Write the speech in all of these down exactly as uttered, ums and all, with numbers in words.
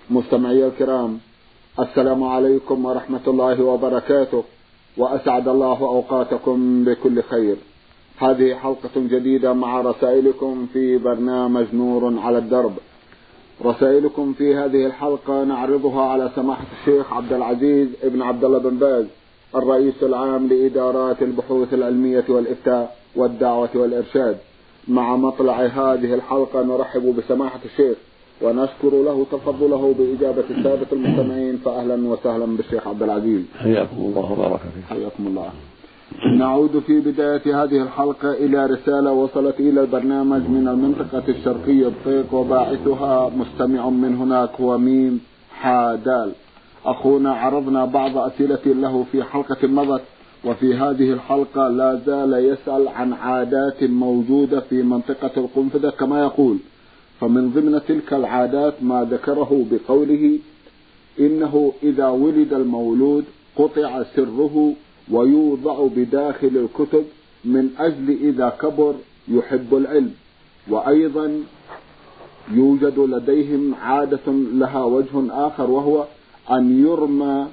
مستمعي الكرام، السلام عليكم ورحمة الله وبركاته، وأسعد الله أوقاتكم بكل خير. هذه حلقة جديدة مع رسائلكم في برنامج نور على الدرب. رسائلكم في هذه الحلقة نعرضها على سماحة الشيخ عبد العزيز ابن عبد الله بن باز، الرئيس العام لإدارات البحوث العلمية والإفتاء والدعوة والإرشاد. مع مطلع هذه الحلقة نرحب بسماحة الشيخ ونشكر له تفضله بإجابة السادة المستمعين، فأهلا وسهلا بالشيخ عبد العزيز. حياكم الله وبارك فيك. حياكم الله. نعود في بداية هذه الحلقة إلى رسالة وصلت إلى البرنامج من المنطقة الشرقية بطيق، وباعثها مستمع من هناك هو ميم حادال. أخونا عرضنا بعض أسئلة له في حلقة مضت، وفي هذه الحلقة لا زال يسأل عن عادات موجودة في منطقة القنفذة كما يقول. فمن ضمن تلك العادات ما ذكره بقوله إنه إذا ولد المولود قطع سره ويوضع بداخل الكتب من أجل إذا كبر يحب العلم. وأيضا يوجد لديهم عادة لها وجه آخر، وهو أن يرمى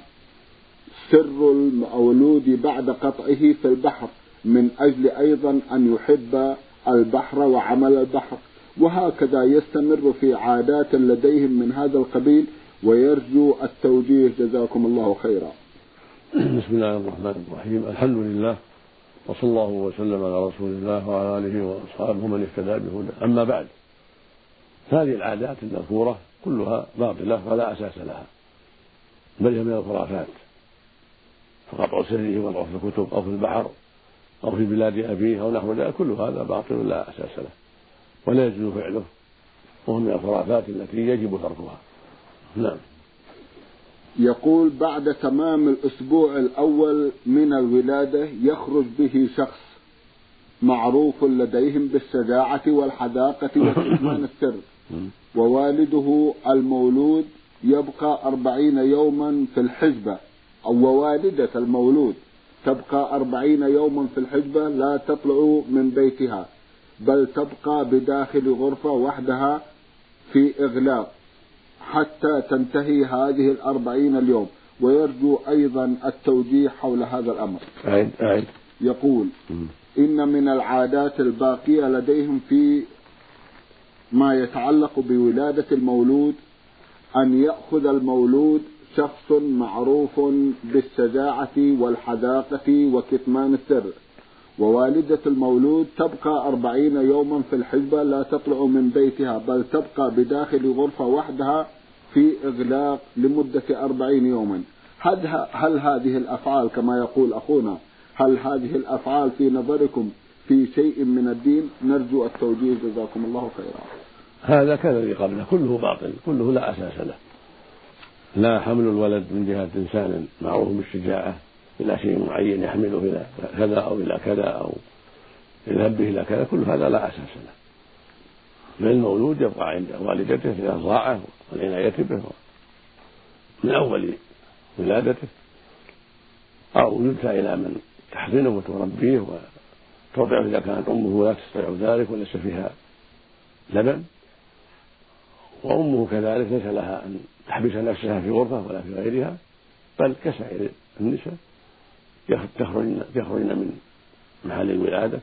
سر المولود بعد قطعه في البحر من أجل أيضا أن يحب البحر وعمل البحر. وهكذا يستمر في عادات لديهم من هذا القبيل، ويرجو التوجيه جزاكم الله خيرا. بسم الله الرحمن الرحيم. الحمد لله وصلى الله وسلم على رسول الله وعلى آله وأصحابه من اهتدى بهداه. أما بعد، هذه العادات المذكورة كلها باطلة ولا أساس لها، بل هي من الخرافات. فقطع سره وضعه في الكتب أو في البحر أو في بلاد أبيه أو نحو ذلك كل هذا باطل لا أساس له ولا يجوز فعله، وهو من الخرافات التي يجب تركها. نعم. يقول بعد تمام الأسبوع الأول من الولادة يخرج به شخص معروف لديهم بالشجاعة والحذاقة وكتمان السر، ووالده المولود يبقى أربعين يوما في الحجبة، أو ووالدة المولود تبقى أربعين يوما في الحجبة لا تطلع من بيتها، بل تبقى بداخل غرفة وحدها في إغلاق حتى تنتهي هذه الأربعين اليوم، ويرجو أيضا التوجيه حول هذا الأمر. أعيد أعيد. يقول إن من العادات الباقية لديهم في ما يتعلق بولادة المولود أن يأخذ المولود شخص معروف بالشجاعة والحذاقة وكتمان السر، ووالدة المولود تبقى أربعين يوما في الحجبة لا تطلع من بيتها، بل تبقى بداخل غرفة وحدها في إغلاق لمدة أربعين يوما. هل, هل هذه الأفعال كما يقول أخونا، هل هذه الأفعال في نظركم في شيء من الدين؟ نرجو التوجيه جزاكم الله خيرا. هذا كالذي قبله كله باطل، كله لا أساس له. لا حمل الولد من جهة إنسان معروف بالشجاعة إلى شيء معين يحمله إلى كذا أو إلى كذا أو يذهب به إلى كذا، كل هذا لا أساس له. بل المولود يبقى عند والدته في الرضاعة والعناية به من أول ولادته، أو يدفع إلى من تحضنه وتربيه وترضعه إذا كانت أمه لا تستطيع ذلك وليس فيها لبن، وأمه كذلك ليس لها أن تحبس نفسها في غرفة ولا في غيرها، بل كسائر النساء يخرجن من محل الولادة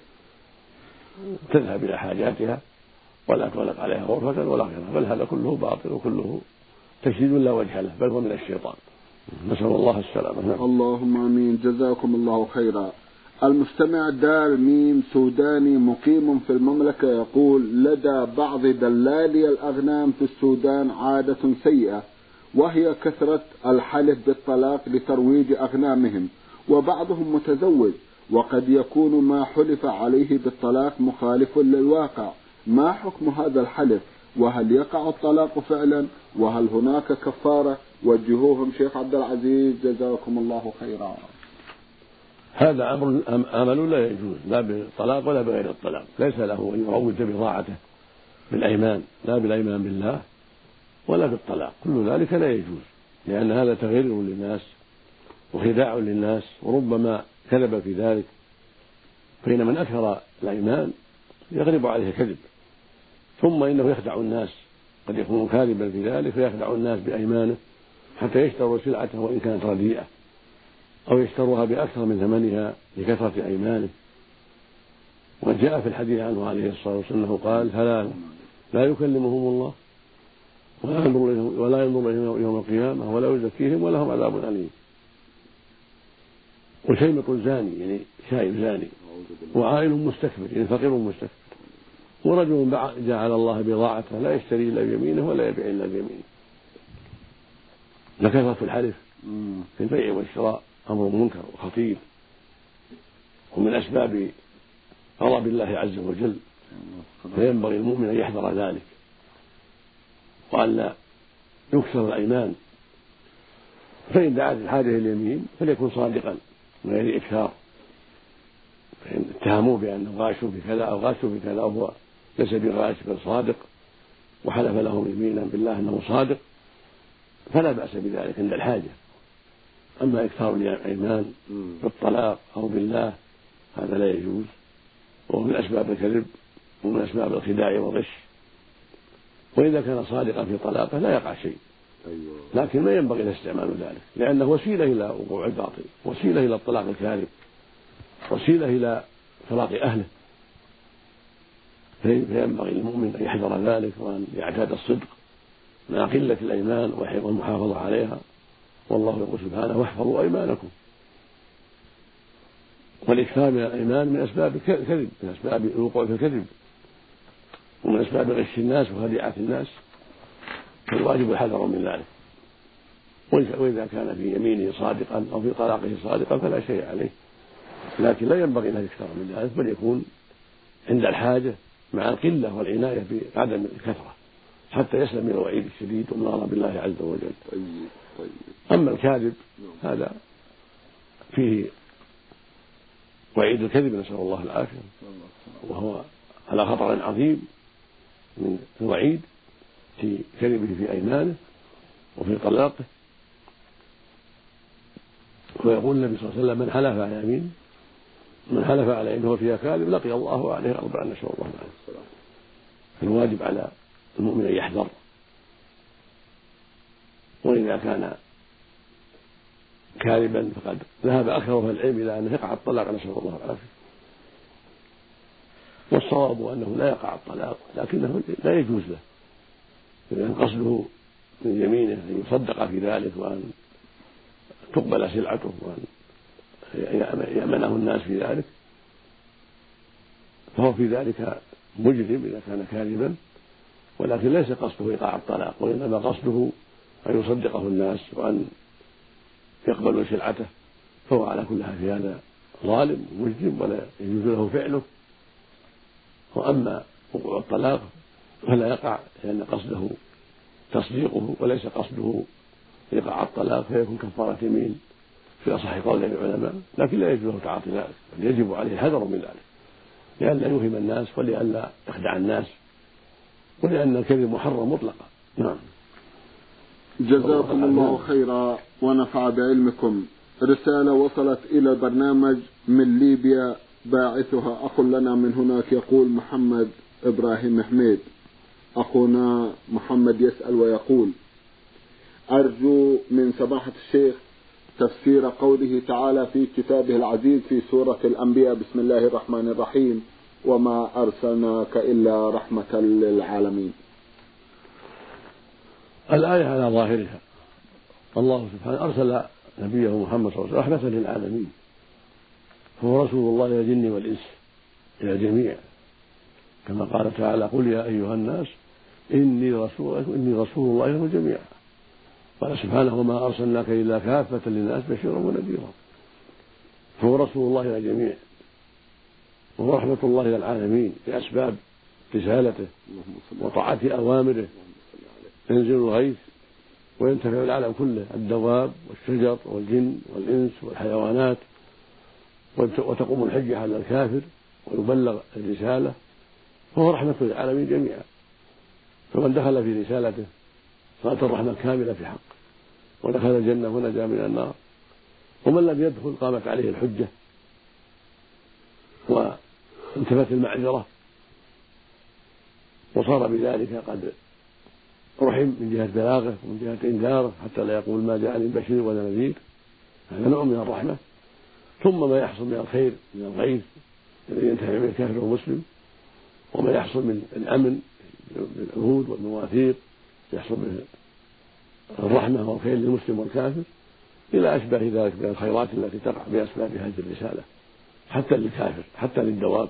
تذهب إلى حاجاتها ولا تغلق عليها غرفة ولا غيرها. بل هذا كله باطل وكله تشديد لا وجه له، بل هو من الشيطان. نسأل الله السلامة. اللهم آمين. جزاكم الله خيرا. المستمع دال ميم سوداني مقيم في المملكة يقول لدى بعض دلالي الأغنام في السودان عادة سيئة، وهي كثرة الحلف بالطلاق لترويج أغنامهم، وبعضهم متزوج وقد يكون ما حلف عليه بالطلاق مخالف للواقع. ما حكم هذا الحلف؟ وهل يقع الطلاق فعلا؟ وهل هناك كفارة؟ وجهوهم شيخ عبد العزيز جزاكم الله خيرا. هذا أمر عمل لا يجوز، لا بالطلاق ولا بغير الطلاق. ليس له أن يروج بضاعته بالأيمان، لا بالأيمان بالله ولا بالطلاق، كل ذلك لا يجوز، لأن هذا تغيير للناس وخداع للناس، وربما كذب في ذلك. فإن من أكثر الأيمان يغلب عليه كذب، ثم إنه يخدع الناس قد يكون كاذبا في ذلك فيخدع الناس بأيمانه حتى يشتروا سلعته وإن كانت رديئة أو يشتروها بأكثر من ثمنها لكثرة أيمانه. وقد جاء في الحديث عنه عليه الصلاة والسلام أنه قال: ثلاثة لا يكلمهم الله ولا ينظر إليهم ولا ينظر إليهم يوم القيامة ولا يزكيهم ولهم عذاب أليم. وشيمط زاني يعني شايب زاني، وعائل مستكبر يعني فقير مستكبر، ورجل جعل الله بضاعته لا يشتري إلا بيمينه ولا يبيع إلا بيمينه. لكثرة الحلف في البيع والشراء أمر منكر وخطير، ومن أسباب غضب الله عز وجل، فينبغي المؤمن أن يحذر ذلك وأن لا يكثر الأيمان. فإن دعت الحاجة إلى اليمين فليكن صادقا من غير إكثار، فإن اتهموه بأنه غاشوا في كذا أو غاشوا في كذا وهو ليس بغاش بل صادق وحلف لهم يمينا بالله أنه صادق فلا بأس بذلك عند الحاجة. أما إكثار الأيمان بالطلاق أو بالله هذا لا يجوز، وهو من أسباب الكذب ومن أسباب الخداع والغش. وإذا كان صادقا في طلاقه لا يقع شيء، لكن ما ينبغي له استعمال ذلك لأنه وسيلة إلى وقوع الباطل، وسيلة إلى الطلاق الكاذب، وسيلة إلى فراق أهله. فينبغي للمؤمن أن يحذر ذلك وأن يعتاد الصدق مع قلة الأيمان والمحافظة عليها. والله يقول سبحانه: واحفظوا أيمانكم. والإكثار من الأيمان من أسباب الكذب، من أسباب الوقوع في الكذب، ومن أسباب غش الناس وخديعة الناس، فالواجب الحذر من ذلك. وإذا كان في يمينه صادقا أو في طلاقه صادقا فلا شيء عليه، لكن لا ينبغي له الإكثار من ذلك، بل يكون عند الحاجة مع القلة والعناية بعدم الكثرة حتى يسلم من الوعيد الشديد ومن غضب الله عز وجل. طيب طيب. أما الكاذب هذا فيه وعيد الكذب نسأل الله العافية، وهو على خطر عظيم من الوعيد في كذبه في أيمانه وفي طلاقه. ويقول النبي صلى الله عليه وسلم: من حلف على يمين من حلف على يمين وفيها كاذب لقي الله عليه أربعا نسأل الله العافية. فالواجب على المؤمن أن يحذر، وإذا كان كاذبا فقد ذهب أكثر أهل العلم إلى أنه يقع الطلاق نسأل الله العافية. والصواب أنه لا يقع الطلاق، لكنه لا يجوز له إذا قصده من يمينه أن يصدق في ذلك وأن تقبل سلعته وأن يأمنه الناس في ذلك، فهو في ذلك مجرم إذا كان كاذبا، ولكن ليس قصده إيقاع الطلاق، وإنما قصده أن يصدقه الناس وأن يقبلوا سلعته، فهو على كل حال في هذا ظالم مجرم ولا يجوز له فعله. وأما وقوع الطلاق فلا يقع لأن قصده تصديقه وليس قصده إيقاع الطلاق، فيكون كفارة يمين في أصح قول العلماء، لكن لا يجوز له تعاطي ذلك، بل يجب عليه الحذر من ذلك لئلا يوهم الناس ولئلا يخدع الناس، ولأن الكذب محرم مطلقا. نعم. جزاكم الله خيرا ونفع بعلمكم. رسالة وصلت إلى البرنامج من ليبيا، باعثها أخ لنا من هناك يقول: محمد إبراهيم حميد. أخونا محمد يسأل ويقول: أرجو من سماحة الشيخ تفسير قوله تعالى في كتابه العزيز في سورة الأنبياء: بسم الله الرحمن الرحيم، وما أرسلناك إلا رحمة للعالمين. الآية على ظاهرها الله سبحانه أرسل نبيه محمد صلى الله عليه وسلم رحمة للعالمين، فهو رسول الله إلى الجن والإنس إلى الجميع، كما قال تعالى: قل يا أيها الناس إني رسول إني رسول الله إليكم جميعا. قال سبحانه: وما أرسلناك إلا كافة للناس بشيرا ونذيرا. فهو رسول الله إلى الجميع، وهو رحمة الله إلى العالمين بأسباب رسالته وطاعة أوامره. ينزل الغيث وينتفع العالم كله، الدواب والشجر والجن والإنس والحيوانات، وتقوم الحجة على الكافر ويبلغ الرسالة، فهو رحمة للعالمين جميعا. فمن دخل في رسالته صارت الرحمة كاملة في حق ودخل الجنة ونجا من النار، ومن لم يدخل قامت عليه الحجة وانتفت المعذرة، وصار بذلك قد رحم من جهة بلاغه ومن جهة إنذاره حتى لا يقول ما جاءني بشير ولا نذير، هذا نوع من الرحمة. ثم ما يحصل من الخير من الغيث الذي ينتفع به الكافر والمسلم، وما يحصل من الأمن بالعهود والمواثيق يحصل به الرحمة والخير للمسلم والكافر، إلى أشباه ذلك من الخيرات التي تقع بأسباب هذه الرسالة حتى للكافر حتى للدواب.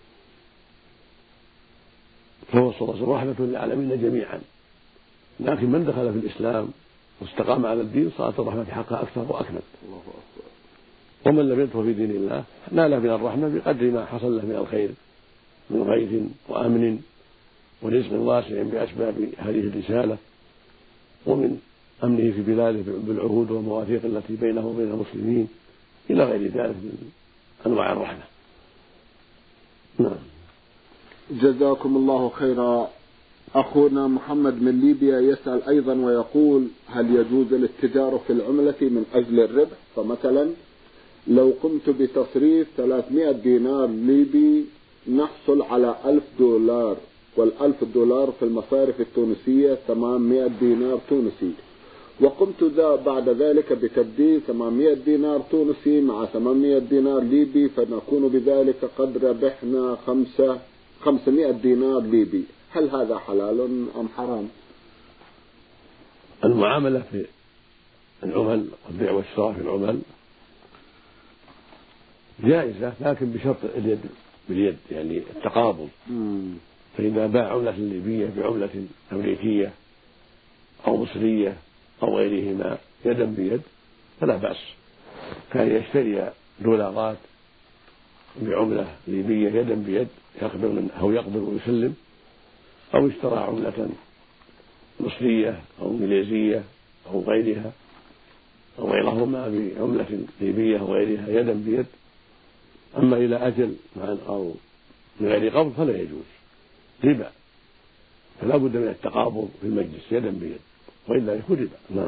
فهو صلى الله عليه وسلم رحمة للعالمين جميعا، لكن من دخل في الإسلام واستقام على الدين صارت الرحمة حقها أكثر وأكمل. ومن لم يدخل في دين الله نال من الرحمة بقدر ما حصل له من الخير من غيث وأمن ورزق واسع بأسباب هذه الرسالة، ومن أمنه في بلاده بالعهود والمواثيق التي بينه وبين المسلمين إلى غير ذلك من أنواع الرحمة. نعم. جزاكم الله خيرا. أخونا محمد من ليبيا يسأل أيضا ويقول: هل يجوز الاتجار في العملة من أجل الربح؟ فمثلا لو قمت بتصريف ثلاثمائة دينار ليبي نحصل على ألف دولار، والألف دولار في المصارف التونسية ثمانمائة دينار تونسي، وقمت ذا بعد ذلك بتبديل ثمانمائة دينار تونسي مع ثمانمائة دينار ليبي، فنكون بذلك قد ربحنا خمسة خمسمائة دينار ليبي. هل هذا حلال أم حرام؟ المعاملة في العمل والبيع والشراء في العمل جائزة، لكن بشرط اليد باليد، يعني التقابض. فإذا باع عملة ليبية بعملة أمريكية أو مصرية أو غيرهما يدا بيد فلا بأس. كان يشتري دولارات بعملة ليبية يدا بيد يقبل من أو يقبل ويسلم، أو اشترى عملة مصرية أو إنجليزية أو غيرها أو غيرهما بعملة ليبية أو غيرها يدا بيد. أما إلى أجل أو من غير قبض فلا يجوز ربا، فلا بد من التقابض في المجلس يدا بيد، وإلا يكون ربا. نعم.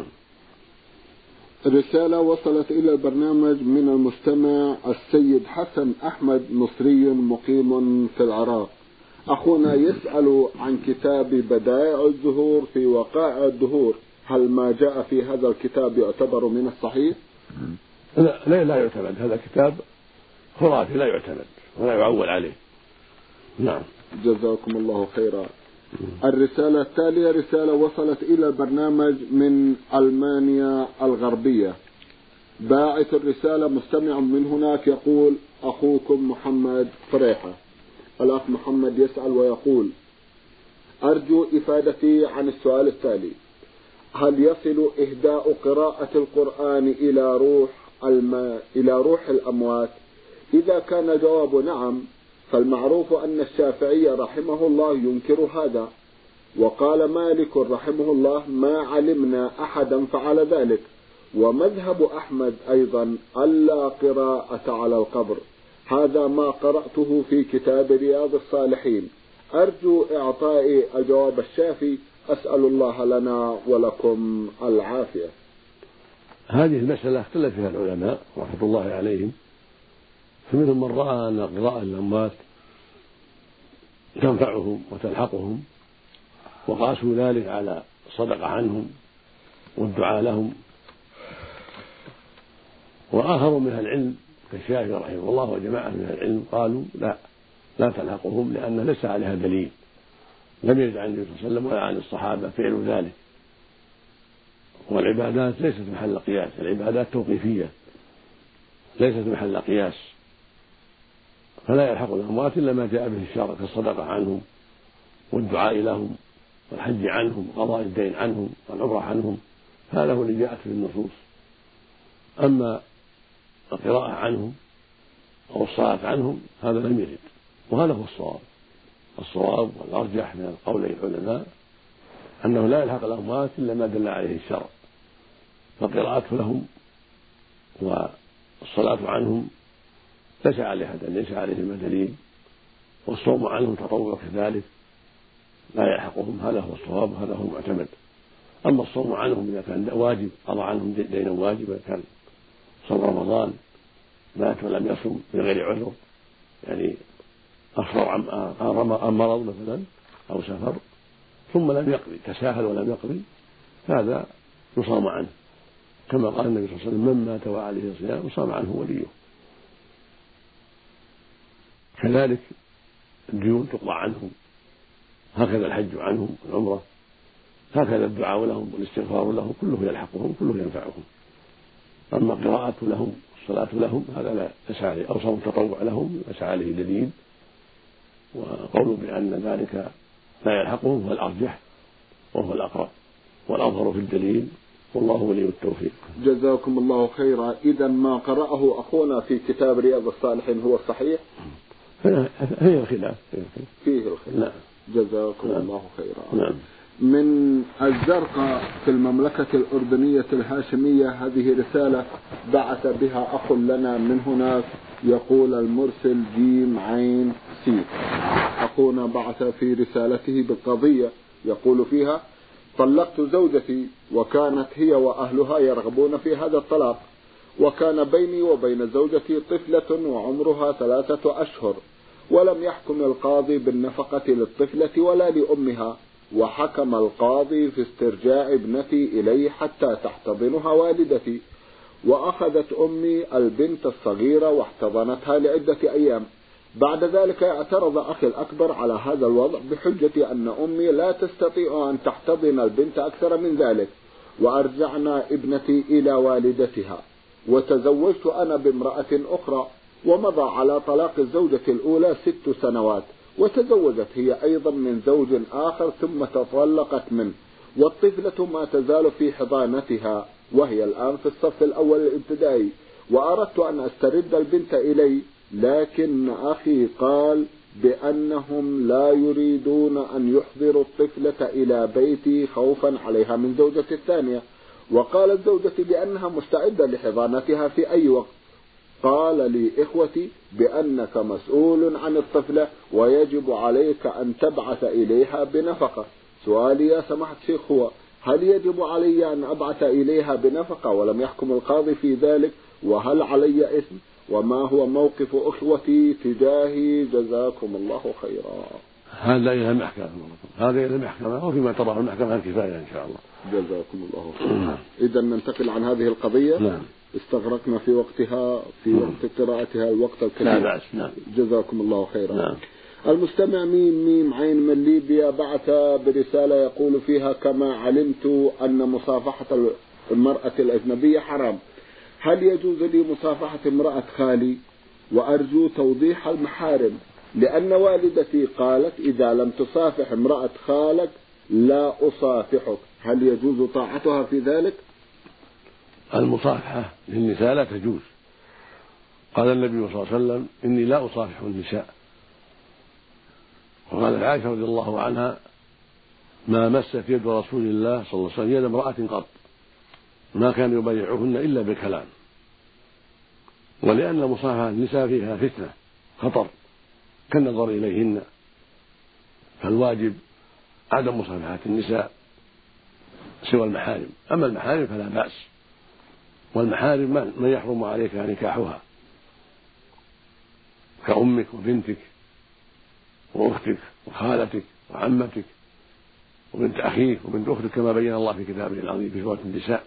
رسالة وصلت إلى البرنامج من المستمع السيد حسن أحمد مصري مقيم في العراق. أخونا يسأل عن كتاب بدائع الزهور في وقائع الدهور، هل ما جاء في هذا الكتاب يعتبر من الصحيح؟ لا لا, لا يعتمد، هذا كتاب خرافي لا يعتمد ولا يعول عليه. نعم. جزاكم الله خيرا. الرسالة التالية رسالة وصلت إلى البرنامج من ألمانيا الغربية. باعث الرسالة مستمع من هناك يقول: أخوكم محمد فريحة. الأخ محمد يسأل ويقول: أرجو إفادتي عن السؤال التالي: هل يصل إهداء قراءة القرآن إلى روح الم... إلى روح الأموات؟ إذا كان الجواب نعم، فالمعروف أن الشافعي رحمه الله ينكر هذا، وقال مالك رحمه الله ما علمنا أحدا فعل ذلك، ومذهب أحمد أيضا ألا قراءة على القبر. هذا ما قرأته في كتاب رياض الصالحين. أرجو إعطائي الجواب الشافي، أسأل الله لنا ولكم العافية. هذه المسألة اختلف فيها العلماء رحمة الله عليهم، فمنهم من رأى أن قراءة الأموات تنفعهم وتلحقهم وقاسوا ذلك على الصدقة عنهم والدعاء لهم، وآخروا من العلم كالشافعي رحمه الله وجماعة من العلم قالوا لا لا تلحقهم، لأن ليس عليها دليل، لم يرد عن النبي صلى الله عليه وسلم ولا عن الصحابة فعل ذلك. والعبادات ليست محل قياس، العبادات توقيفية ليست محل قياس، فلا يلحق الأموات إلا ما جاء به الشرع كالصدقة عنهم والدعاء لهم والحج عنهم وقضاء الدين عنهم والعمرة عنهم، هذا هو اللي جاءت في النصوص. أما القراءة عنهم أو الصلاة عنهم هذا لم يرد، وهذا هو الصواب. الصواب والأرجح من قولي العلماء أنه لا يلحق الأموات إلا ما دل عليه الشرع، فالقراءة لهم والصلاة عنهم ليس عليها ليس عليهما دليل، والصوم عنهم تطوع كذلك لا يلحقهم، هذا هو الصواب وهذا هو المعتمد. أما الصوم عنهم إذا كان واجب قضى عنهم دينا واجبا، كان صوم رمضان مات ولم يصم من غير عذر، يعني أفطر عن مرض مثلا أو سفر، ثم لم يقضي، تساهل ولم يقضي، هذا يصام عنه، كما قال النبي صلى الله عليه وسلم: من مات وعليه صيام صام عنه وليه. كذلك الديون تقضى عنهم، هكذا الحج عنهم والعمرة، هكذا الدعاء لهم والاستغفار لهم، كله يلحقهم، كله ينفعهم. أما قراءة لهم والصلاة لهم هذا لا يسعى عليه، أو صوم تطوع لهم يسعى عليه دليل، وقول بأن ذلك لا يلحقهم هو الأرجح وهو الأقرب والأظهر في الدليل، والله ولي التوفيق. جزاكم الله خيرا. إذا ما قرأه أخونا في كتاب رياض الصالحين هو الصحيح؟ هي الخلاف فيه الخلاف. نعم. جزاكم نعم. الله خيرا. نعم. من الزرقاء في المملكة الأردنية الهاشمية، هذه رسالة بعث بها أخ لنا من هناك، يقول المرسل جيم عين سي. أخونا بعث في رسالته بالقضية يقول فيها: طلقت زوجتي وكانت هي وأهلها يرغبون في هذا الطلاق، وكان بيني وبين زوجتي طفلة وعمرها ثلاثة أشهر، ولم يحكم القاضي بالنفقة للطفلة ولا لأمها، وحكم القاضي في استرجاع ابنتي إلي حتى تحتضنها والدتي، وأخذت أمي البنت الصغيرة واحتضنتها لعدة أيام. بعد ذلك اعترض أخي الأكبر على هذا الوضع بحجة أن أمي لا تستطيع أن تحتضن البنت أكثر من ذلك، وأرجعنا ابنتي إلى والدتها، وتزوجت أنا بامرأة أخرى، ومضى على طلاق الزوجة الأولى ست سنوات، وتزوجت هي أيضا من زوج آخر ثم تطلقت منه، والطفلة ما تزال في حضانتها وهي الآن في الصف الأول الابتدائي، وأردت أن أسترد البنت إلي، لكن أخي قال بأنهم لا يريدون أن يحضروا الطفلة إلى بيتي خوفا عليها من زوجة الثانية، وقالت زوجتي بأنها مستعدة لحضانتها في أي وقت. قال لي إخوتي بأنك مسؤول عن الطفلة ويجب عليك أن تبعث إليها بنفقة. سؤالي يا سماحة شيخ هو: هل يجب علي أن أبعث إليها بنفقة ولم يحكم القاضي في ذلك؟ وهل علي إثم؟ وما هو موقف أخوتي تجاهي؟ جزاكم الله خيرا. هذا إلى المحكمة، هذا إلى المحكمة، وفيما تراه المحكمة الكفاية إن شاء الله. جزاكم الله خيرا. إذا ننتقل عن هذه القضية. نعم. استغرقنا في وقتها في وقت قراءتها الوقت الكثير. لا بأس. نعم. جزاكم الله خيرا. نعم. المستمع ميم ميم عين من ليبيا بعث برسالة يقول فيها: كما علمت أن مصافحة المرأة الأجنبية حرام، هل يجوز لي مصافحة امرأة خالي؟ وأرجو توضيح المحارم، لأن والدتي قالت إذا لم تصافح امرأة خالك لا أصافحك، هل يجوز طاعتها في ذلك؟ المصافحة للنساء لا تجوز. قال النبي صلى الله عليه وسلم: إني لا أصافح النساء. وقال عائشة رضي الله عنها: ما مست يد رسول الله صلى الله عليه وسلم يد امرأة قط، ما كان يبايعهن إلا بالكلام. ولأن مصافحة النساء فيها فتنة خطر كالنظر إليهن، فالواجب عدم مصافحة النساء سوى المحارم. أما المحارم فلا بأس، والمحارم من يحرم عليك نكاحها كأمك وبنتك وأختك وخالتك وعمتك وبنت أخيك وبنت أختك، كما بين الله في كتابه العظيم في سورة النساء،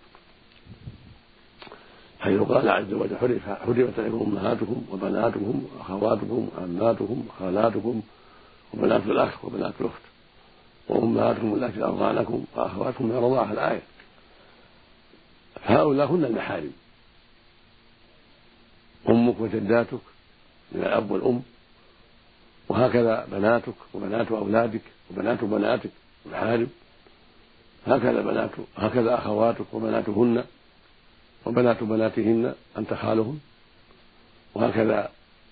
حيث قال عز وجل: حرمت عليكم أمهاتكم وبناتكم وأخواتكم وعماتكم وخالاتكم وبنات الأخ وبنات الأخت وأمهاتكم التي أرضعنكم وأخواتكم من الرضاعة، الآية. هؤلاء هن المحارم، أمك وجداتك من الأب والأم، وهكذا بناتك وبنات أولادك وبنات بناتك محارم، هكذا بنات هكذا أخواتك وبناتهن وبنات بناتهن أنت خالهم، وهكذا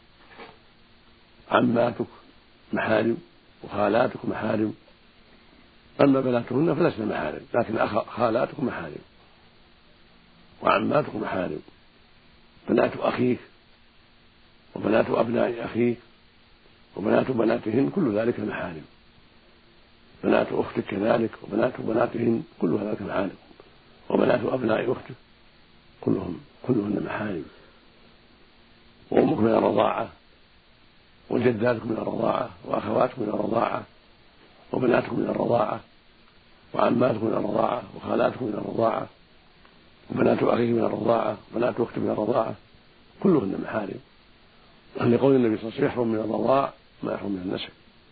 عماتك محارم وخالاتك محارم. أما بناتهن فلسن محارم، لكن خالاتك محارم وعماتك محارم. بنات أخيك وبنات أبناء أخيك وبنات بناتهن كل ذلك محارم. بنات أختك كذلك وبنات بناتهن كل ذلك محارم، وبنات أبناء أختك كلهم كلهن محارم. وأمك من الرضاعة وجداتك من الرضاعة وأخواتك من الرضاعة وبناتكم من الرضاعة وعماتكم من الرضاعة وخالاتكم من الرضاعة وبنات أخيك من الرضاعة وبنات أختك من الرضاعة كلهن محارم، لقول النبي صلى الله عليه وسلم يحرم من الرضاع ما يحرم من النسب.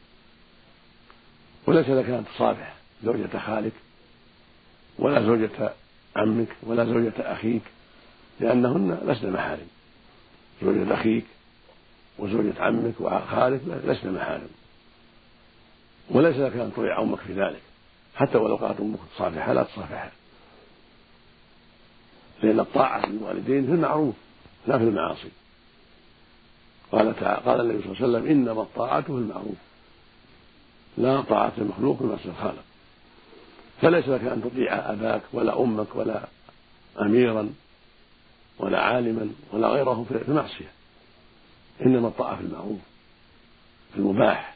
وليس لك أن تصافح زوجة خالك ولا زوجة عمك ولا زوجة أخيك لأنهن لسن محارم. زوجة أخيك وزوجة عمك وخالك لسن محارم، وليس لك أن تطيع أمك في ذلك حتى ولو قالت أمك تصافحها لا تصافحها، لأن الطاعة للوالدين في المعروف لا في المعاصي. قال تعالى قال النبي صلى الله عليه وسلم إنما الطاعة في المعروف لا طاعة المخلوق في معصية الخالق. فليس لك أن تطيع أباك ولا أمك ولا أميرا ولا عالما ولا غيره في المعصية، إنما الطاعة في المعروف في المباح.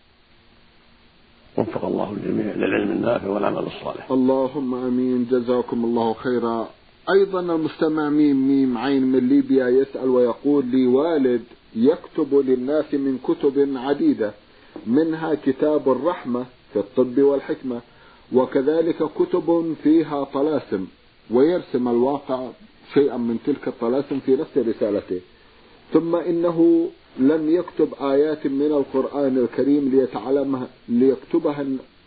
وفق الله الجميع للعلم النافع والعمل الصالح. اللهم امين، جزاكم الله خيرا. ايضا المستمع ميم ميم عين من ليبيا يسأل ويقول لي والد يكتب للناس من كتب عديدة منها كتاب الرحمة في الطب والحكمة وكذلك كتب فيها طلاسم، ويرسم الواقع شيئا من تلك الطلاسم في نفس رسالته، ثم إنه لم يكتب آيات من القرآن الكريم ليتعلمها ليكتبها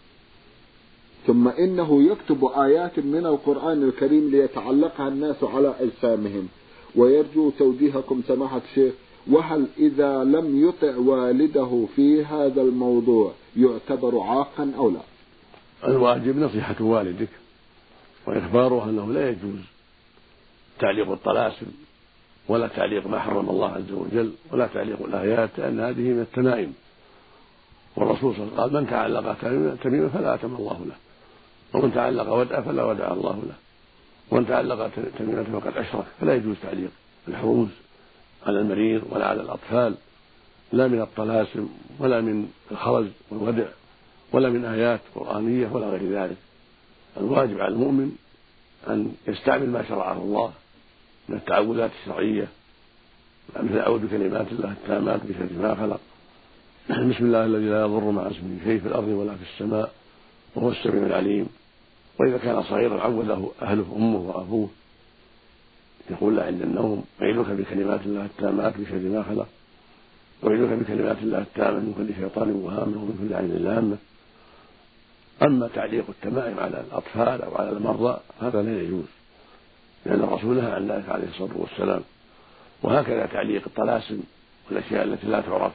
ثم إنه يكتب آيات من القرآن الكريم ليتعلقها الناس على أجسامهم، ويرجو توجيهكم سماحة الشيخ، وهل إذا لم يطع والده في هذا الموضوع يعتبر عاقا أو لا؟ الواجب نصيحة والدك وإخباره أنه لا يجوز تعليق الطلاسم ولا تعليق ما حرم الله عز وجل ولا تعليق الآيات، لأن هذه من التمائم، والرسول صلى الله عليه وسلم قال من تعلق تميمة فلا أتم الله له، ومن تعلق ودعا فلا ودع الله له، ومن تعلق تميمة فقد أشرك. فلا يجوز تعليق الحروز على المريض ولا على الأطفال، لا من الطلاسم ولا من الخرز والودع ولا من آيات قرآنية ولا غير ذلك. الواجب على المؤمن أن يستعمل ما شرعه الله من التعوذات الشرعية، مثل أعوذ بكلمات الله التامات من شر ما خلق، بسم الله الذي لا يضر مع اسمه شيء في الأرض ولا في السماء وهو السميع العليم. وإذا كان صغيرا عوذه أهله أمه وأبوه، يقول له عند النوم أعيذك بكلمات الله التامات من شر ما خلق، وأعيذك بكلمات الله التامة من كل شيطان وهامة ومن كل عين لامة. أما تعليق التمائم على الأطفال أو على المرضى هذا لا يجوز، لأن الرسول نهى عن ذلك عليه الصلاة والسلام. وهكذا تعليق الطلاسم والأشياء التي لا تعرف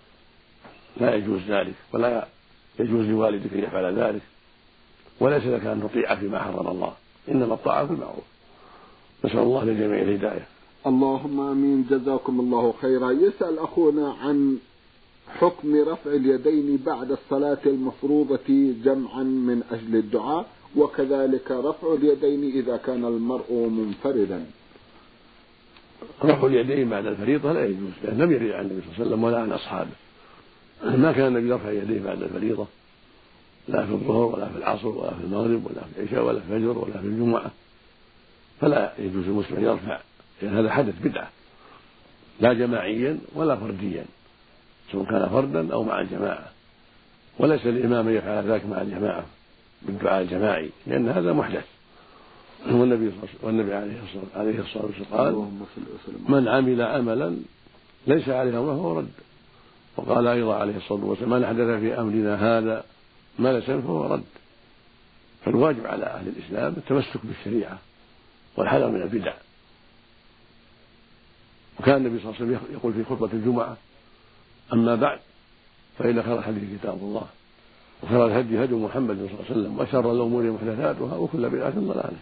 لا يجوز ذلك، ولا يجوز لوالدك أن يفعل ذلك، وليس لك أن تطيع فيما حرم الله، إنما الطاعة في المعروف. نسأل الله للجميع الهداية. اللهم آمين، جزاكم الله خيرا. يسأل أخونا عن حكم رفع اليدين بعد الصلاة المفروضة جمعا من أجل الدعاء، وكذلك رفع اليدين إذا كان المرء منفردا. رفع اليدين بعد الفريضة لا يجوز، لأن لم يرد عن النبي صلى الله عليه وسلم ولا عن أصحابه. ما كان النبي يرفع يديه بعد الفريضة لا في الظهر ولا في العصر ولا في المغرب ولا في العشاء ولا في الفجر ولا في الجمعة، فلا يجوز المسلم أن يرفع، لأن هذا حدث بدعة لا جماعيا ولا فرديا، سواء كان فردا أو مع الجماعة، وليس الإمام أن يفعل ذلك مع الجماعة بالدعاء الجماعي، لأن هذا محدث. والنبي والنبي عليه الصلاة والسلام قال من عمل عملا ليس عليه أمره فهو رد. وقال أيضا عليه الصلاة والسلام من أحدث في أمرنا هذا ما ليس فهو رد. فالواجب على أهل الإسلام التمسك بالشريعة والحذر من البدع. وكان النبي صلى الله عليه وسلم يقول في خطبة الجمعة أما بعد فإن خير الحديث كتاب الله وخير الهدي هدي محمد صلى الله عليه وسلم وشر الأمور محدثاتها وكل بدعة ضلالة.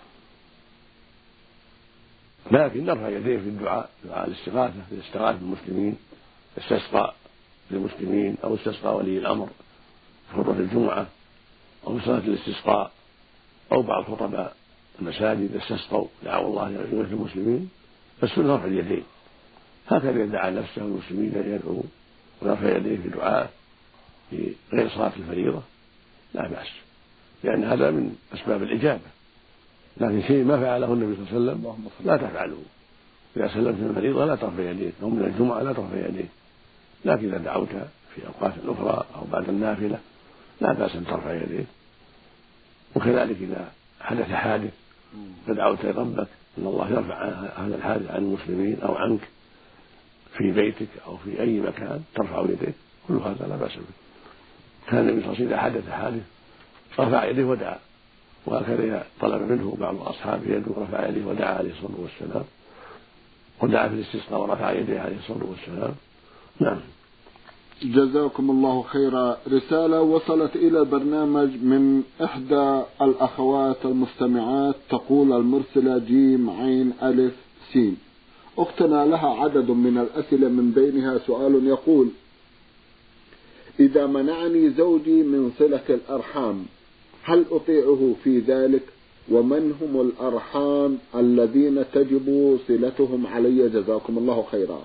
لكن نرفع يديه في الدعاء، دعاء الاستغاثة، الاستغاثة بالمسلمين، استسقى للمسلمين أو استسقى ولي الأمر في خطبة الجمعة أو صلاة الاستسقاء أو بعض خطباء المساجد استسقوا دعوا الله لغير المسلمين، فالسنة رفع اليدين. هكذا دعا نفسه المسلمين يدعو ورفع يديه في دعاء في غير صلاة الفريضة لا بأس، لأن هذا من أسباب الإجابة. لكن شيء ما فعله النبي صلى الله عليه وسلم لا تفعله. إذا سلمت من الفريضة لا ترفع يديك، أو من الجمعة لا ترفع يديك، لكن إذا دعوت في أوقات أخرى أو بعد النافلة لا بأس أن ترفع يديك. وكذلك إذا حدث حادث فدعوت ربك أن الله يرفع هذا الحادث عن المسلمين أو عنك في بيتك أو في أي مكان ترفع يديك، كل هذا لا بأس به. كان النبي صلى الله عليه وسلم إذا حدث حادث رفع يديه ودعا، وهكذا طلب منه بعض أصحابه يده رفع يديه ودعا عليه الصلاة والسلام، ودعا في الاستسقاء ورفع يديه عليه الصلاة والسلام. نعم. جزاكم الله خيرا. رسالة وصلت إلى البرنامج من إحدى الأخوات المستمعات، تقول المرسلة جيم عين ألف سين: أختنا لها عدد من الأسئلة، من بينها سؤال يقول: إذا منعني زوجي من صلة الأرحام هل أطيعه في ذلك؟ ومن هم الأرحام الذين تجب صلتهم علي؟ جزاكم الله خيرا.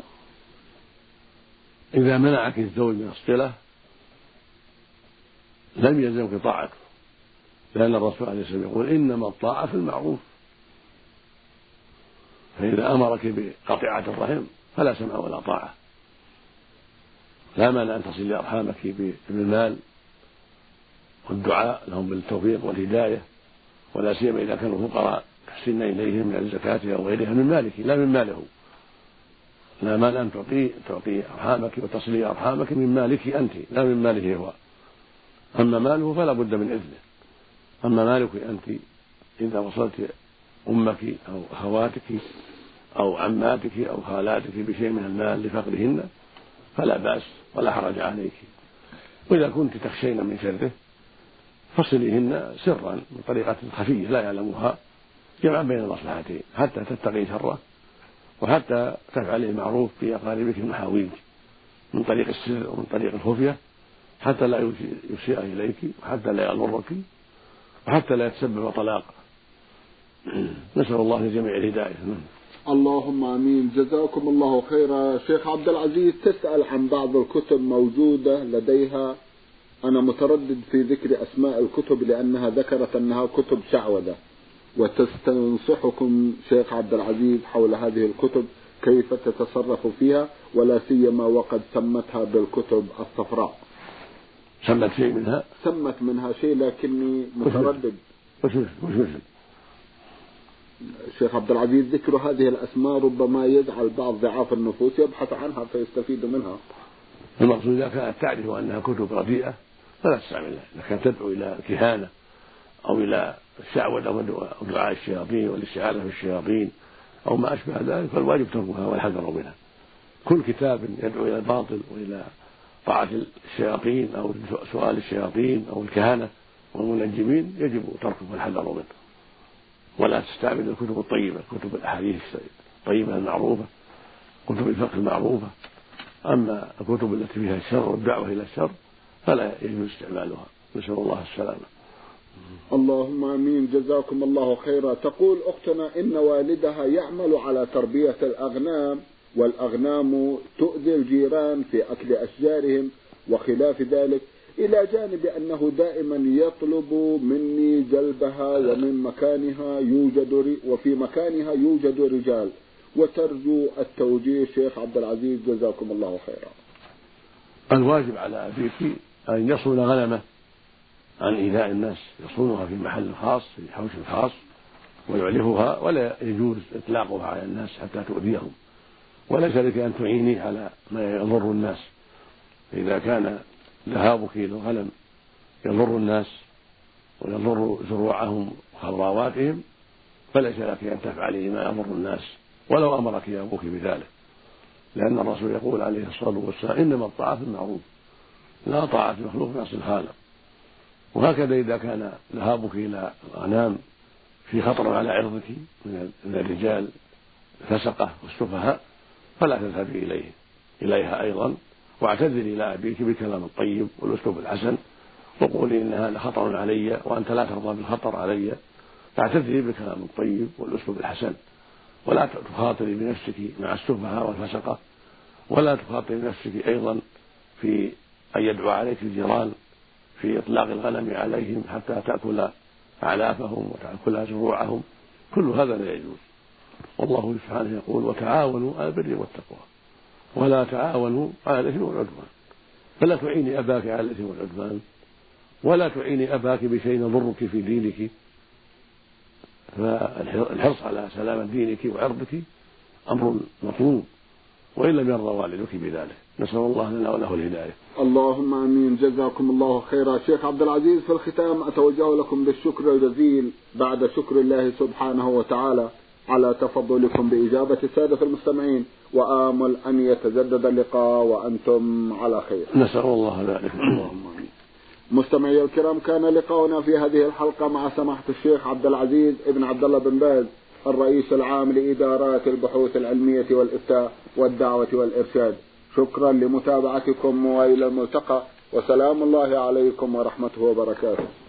إذا منعك الزوج من الصلة لم يلزمك طاعته، لأن الرسول عليه الصلاة والسلام يقول: إنما الطاعة في المعروف. فإذا أمرك بقطيعة الرحم فلا سمع ولا طاعة. لا مانع أن تصل أرحامك بالمال والدعاء لهم بالتوفيق والهداية، ولا سيما إذا كانوا فقراء تحسن إليهم من الزكاة أو غيرها من مالك لا من ماله. لا مانع أن تعطي تعطي أرحامك وتصلي أرحامك من مالك أنت لا من ماله هو. أما ماله فلا بد من إذنه. أما مالك أنت إذا وصلت أمك أو أخواتك أو عماتك أو خالاتك بشيء من المال لفقرهن فلا بأس ولا حرج عليك. وإذا كنت تخشين من شره فصليهن سرا بطريقة خفية لا يعلمها، جمعا بين المصلحتين حتى تتقي شره وحتى تفعلي المعروف في أقاربك المحاويج من طريق السر ومن طريق الخفية، حتى لا يسيء إليك وحتى لا يضرك وحتى لا يتسبب طلاق. نسأل الله لجميع الهداية. اللهم آمين. جزاكم الله خيرا. شيخ عبد العزيز تسأل عن بعض الكتب موجودة لديها، أنا متردد في ذكر أسماء الكتب لأنها ذكرت أنها كتب شعوذة، وتستنصحكم شيخ عبد العزيز حول هذه الكتب كيف تتصرف فيها، ولا سيما وقد سمتها بالكتب الصفراء. سمت شيء منها؟ سمت منها شيء لكني متردد. وش وش شيخ عبد العزيز ذكر هذه الأسماء ربما يجعل بعض ضعاف النفوس يبحث عنها فيستفيد منها. المقصود إذا كانت تعرف أنها كتب رديئة فلا تستعملها. إذا كانت تدعو إلى الكهانة أو إلى الشعوذة أو دعاء الشياطين والاستعاذة بالشياطين أو ما أشبه ذلك فالواجب تركها والحذر منها. كل كتاب يدعو إلى الباطل وإلى طاعة الشياطين أو سؤال الشياطين أو الكهنة والمنجمين يجب تركه والحذر منه، ولا تستعمل الكتب الطيبة، كتب الأحاديث الطيبة المعروفة، كتب الفقه المعروفة. أما الكتب التي فيها الشر والدعوة إلى الشر فلا يجوز استعمالها. نسأل الله السلامة. اللهم آمين. جزاكم الله خيرا. تقول أختنا إن والدها يعمل على تربية الأغنام، والأغنام تؤذي الجيران في أكل أشجارهم وخلاف ذلك، إلى جانب أنه دائما يطلب مني جلبها ومن مكانها يوجد وفي مكانها يوجد رجال، وترجو التوجيه شيخ عبد العزيز جزاكم الله خيرا. الواجب على أبيك أن يصون غنمه عن إيذاء الناس، يصونها في محل خاص في حوش خاص ويعلفها، ولا يجوز إطلاقها على الناس حتى تؤذيهم، وليس لك أن تعيني على ما يضر الناس. إذا كان ذهابك إلى الغنم يضر الناس ويضر زروعهم وخضراواتهم فليس لك أن تفعلي ما يضر الناس ولو أمرك أبوك بذلك، لأن الرسول يقول عليه الصلاة والسلام: إنما الطاعة في المعروف لا طاعة في مخلوق في معصية الخالق. وهكذا إذا كان ذهابك إلى الغنام في خطر على عرضك من الرجال الفسقة والسفهاء فلا تذهبي إليه إليها أيضا، واعتذري إلى أبيك بالكلام الطيب والأسلوب الحسن، وقولي إن هذا خطر علي وأنت لا ترضى بالخطر علي، فاعتذري بالكلام الطيب والأسلوب الحسن، ولا تخاطري بنفسك مع السفهاء والفسقة، ولا تخاطري بنفسك أيضا في أن يدعو عليك الجيران في إطلاق الغنم عليهم حتى تأكل أعلافهم وتأكل زروعهم، كل هذا لا يجوز. والله سبحانه يقول: وتعاونوا على البر والتقوى ولا تعاونوا على الإثم والعدوان. فلا تعيني أباك على الإثم والعدوان ولا تعيني أباك بشيء يضرك في دينك. فالحرص على سلامة دينك وعرضك أمر مطلوب، وإن لم يرضى والدك بذلك. نسأل الله لنا وله الهداية. اللهم آمين. جزاكم الله خيرا. شيخ عبد العزيز، في الختام أتوجه لكم بالشكر الجزيل بعد شكر الله سبحانه وتعالى على تفضلكم بإجابة السادة المستمعين، وآمل أن يتجدد اللقاء وأنتم على خير. نسأل الله ذلك. اللهم آمين. مستمعي الكرام، كان لقاؤنا في هذه الحلقة مع سماحة الشيخ عبد العزيز ابن عبد الله بن باز، الرئيس العام لإدارات البحوث العلمية والإفتاء والدعوة والإرشاد. شكرا لمتابعتكم، وإلى الملتقى، وسلام الله عليكم ورحمته وبركاته.